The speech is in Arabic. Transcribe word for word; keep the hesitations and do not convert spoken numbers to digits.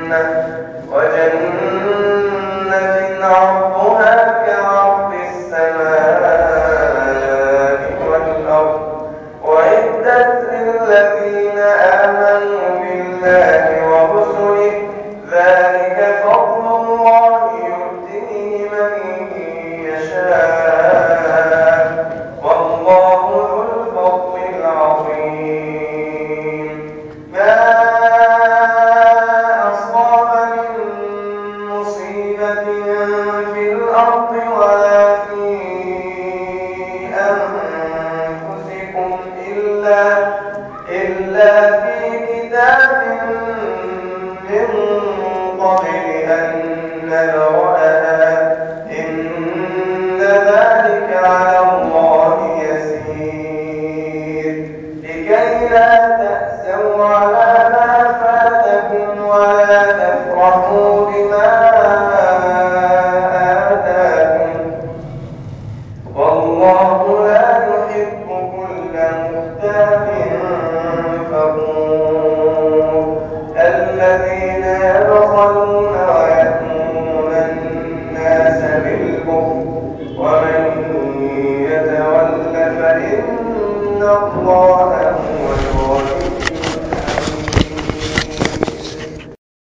وجنة عرضها كعرض السماء والأرض أعدت للذين آمنوا بالله ورسله ذلك فضل الله يؤتيه من يشاء والله ذو الفضل العظيم. ما أصاب من مصيبة في الأرض ولا في أنفسكم إلا إلا في كتاب من قبل أن نبرأها إن ذلك على الله يسير. لكي لا تأسوا على ما فاتكم ولا تفرحوا بما آتاكم والله